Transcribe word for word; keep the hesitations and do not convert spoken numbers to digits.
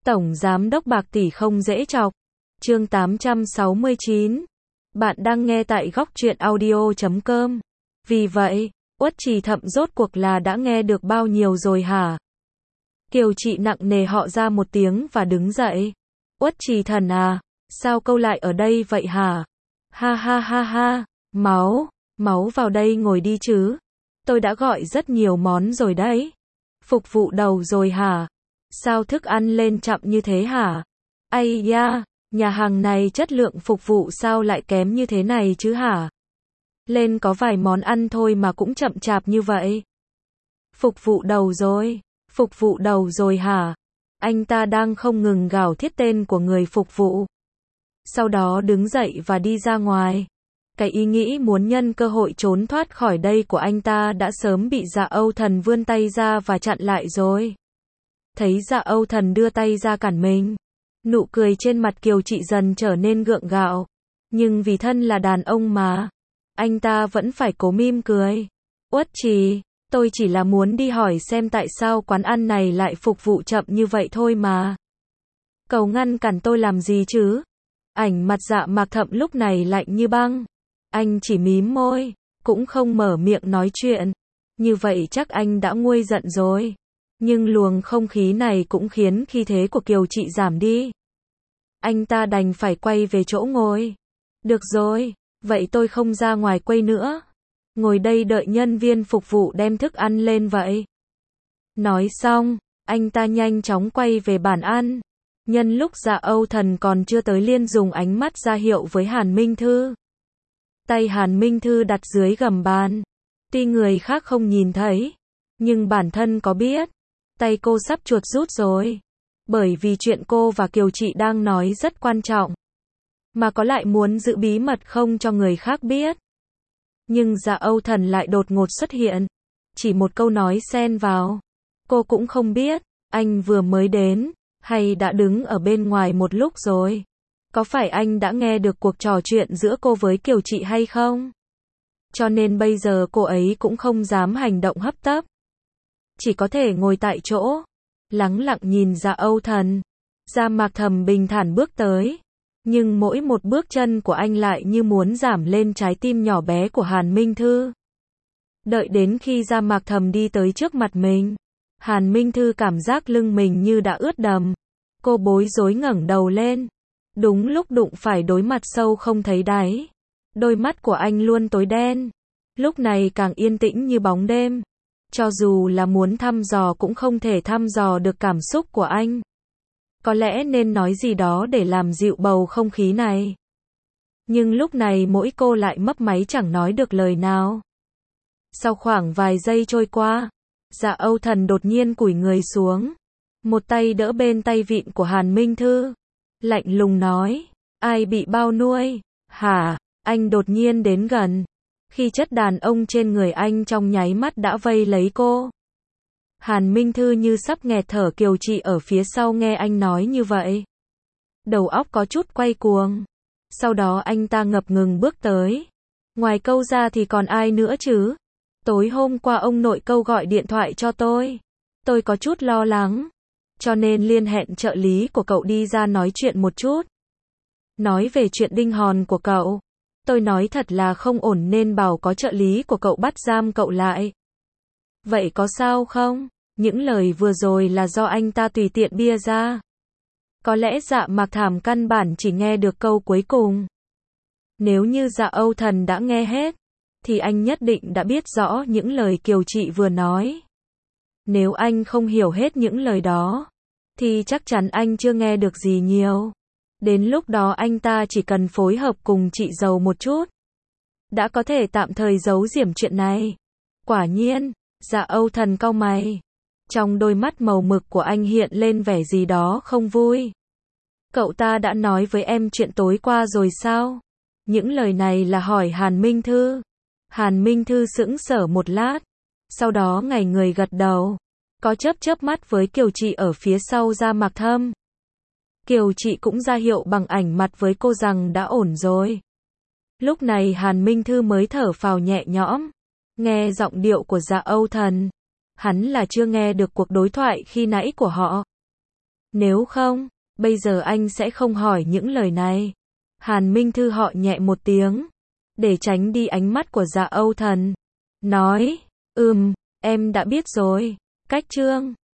Tổng Giám đốc bạc tỷ không dễ chọc. Chương tám trăm sáu mươi chín. Bạn đang nghe tại góc truyện audio chấm com. Vì vậy, Uất Trì Thậm rốt cuộc là đã nghe được bao nhiêu rồi hả? Kiều Trị nặng nề họ ra một tiếng và đứng dậy. Uất Trì Thần à, sao câu lại ở đây vậy hả? Ha ha ha ha, máu, máu vào đây ngồi đi chứ. Tôi đã gọi rất nhiều món rồi đấy. Phục vụ đầu rồi hả? Sao thức ăn lên chậm như thế hả? Ây da, nhà hàng này chất lượng phục vụ sao lại kém như thế này chứ hả? Lên có vài món ăn thôi mà cũng chậm chạp như vậy. Phục vụ đầu rồi, phục vụ đầu rồi hả? Anh ta đang không ngừng gào thét tên của người phục vụ. Sau đó đứng dậy và đi ra ngoài. Cái ý nghĩ muốn nhân cơ hội trốn thoát khỏi đây của anh ta đã sớm bị Dạ Âu Thần vươn tay ra và chặn lại rồi. Thấy Dạ Âu Thần đưa tay ra cản mình, nụ cười trên mặt Kiều Trị dần trở nên gượng gạo. Nhưng vì thân là đàn ông mà, anh ta vẫn phải cố mỉm cười. Uất Trì, tôi chỉ là muốn đi hỏi xem tại sao quán ăn này lại phục vụ chậm như vậy thôi mà. Cậu ngăn cản tôi làm gì chứ? Ảnh mặt Dạ Mạc Thậm lúc này lạnh như băng. Anh chỉ mím môi, cũng không mở miệng nói chuyện. Như vậy chắc anh đã nguôi giận rồi. Nhưng luồng không khí này cũng khiến khí thế của Kiều Trị giảm đi. Anh ta đành phải quay về chỗ ngồi. Được rồi, vậy tôi không ra ngoài quay nữa. Ngồi đây đợi nhân viên phục vụ đem thức ăn lên vậy. Nói xong, anh ta nhanh chóng quay về bàn ăn. Nhân lúc Dạ Âu Thần còn chưa tới liền dùng ánh mắt ra hiệu với Hàn Minh Thư. Tay Hàn Minh Thư đặt dưới gầm bàn. Tuy người khác không nhìn thấy, nhưng bản thân có biết. Tay cô sắp chuột rút rồi. Bởi vì chuyện cô và Kiều Trị đang nói rất quan trọng. Mà có lại muốn giữ bí mật không cho người khác biết. Nhưng Dạ Âu Thần lại đột ngột xuất hiện. Chỉ một câu nói xen vào. Cô cũng không biết, anh vừa mới đến, hay đã đứng ở bên ngoài một lúc rồi. Có phải anh đã nghe được cuộc trò chuyện giữa cô với Kiều Trị hay không? Cho nên bây giờ cô ấy cũng không dám hành động hấp tấp. Chỉ có thể ngồi tại chỗ, lắng lặng nhìn Dạ Âu Thần. Dạ Mạc Thầm bình thản bước tới. Nhưng mỗi một bước chân của anh lại như muốn giảm lên trái tim nhỏ bé của Hàn Minh Thư. Đợi đến khi Dạ Mạc Thầm đi tới trước mặt mình, Hàn Minh Thư cảm giác lưng mình như đã ướt đầm. Cô bối rối ngẩng đầu lên. Đúng lúc đụng phải đối mặt sâu không thấy đáy. Đôi mắt của anh luôn tối đen. Lúc này càng yên tĩnh như bóng đêm. Cho dù là muốn thăm dò cũng không thể thăm dò được cảm xúc của anh. Có lẽ nên nói gì đó để làm dịu bầu không khí này. Nhưng lúc này mỗi cô lại mấp máy chẳng nói được lời nào. Sau khoảng vài giây trôi qua, Dạ Âu Thần đột nhiên cúi người xuống. Một tay đỡ bên tay vịn của Hàn Minh Thư. Lạnh lùng nói, ai bị bao nuôi, hả? Anh đột nhiên đến gần. Khi chất đàn ông trên người anh trong nháy mắt đã vây lấy cô. Hàn Minh Thư như sắp nghẹt thở. Kiều Trị ở phía sau nghe anh nói như vậy. Đầu óc có chút quay cuồng. Sau đó anh ta ngập ngừng bước tới. Ngoài câu ra thì còn ai nữa chứ? Tối hôm qua ông nội câu gọi điện thoại cho tôi. Tôi có chút lo lắng. Cho nên liên hẹn trợ lý của cậu đi ra nói chuyện một chút. Nói về chuyện đinh hòn của cậu. Tôi nói thật là không ổn nên bảo có trợ lý của cậu bắt giam cậu lại. Vậy có sao không? Những lời vừa rồi là do anh ta tùy tiện bia ra. Có lẽ Dạ Mạc Thảm căn bản chỉ nghe được câu cuối cùng. Nếu như Dạ Âu Thần đã nghe hết, thì anh nhất định đã biết rõ những lời Kiều Trị vừa nói. Nếu anh không hiểu hết những lời đó, thì chắc chắn anh chưa nghe được gì nhiều. Đến lúc đó anh ta chỉ cần phối hợp cùng chị dâu một chút, đã có thể tạm thời giấu giếm chuyện này. Quả nhiên, Dạ Âu Thần cau mày. Trong đôi mắt màu mực của anh hiện lên vẻ gì đó không vui. Cậu ta đã nói với em chuyện tối qua rồi sao? Những lời này là hỏi Hàn Minh Thư. Hàn Minh Thư sững sờ một lát. Sau đó ngảy người gật đầu. Có chớp chớp mắt với Kiều Trị ở phía sau Dạ Mạc Thâm. Kiều Trị cũng ra hiệu bằng ảnh mặt với cô rằng đã ổn rồi. Lúc này Hàn Minh Thư mới thở phào nhẹ nhõm. Nghe giọng điệu của Dạ Âu Thần, hắn là chưa nghe được cuộc đối thoại khi nãy của họ. Nếu không, bây giờ anh sẽ không hỏi những lời này. Hàn Minh Thư họ nhẹ một tiếng, để tránh đi ánh mắt của Dạ Âu Thần. Nói, ừm, em đã biết rồi. Cách chương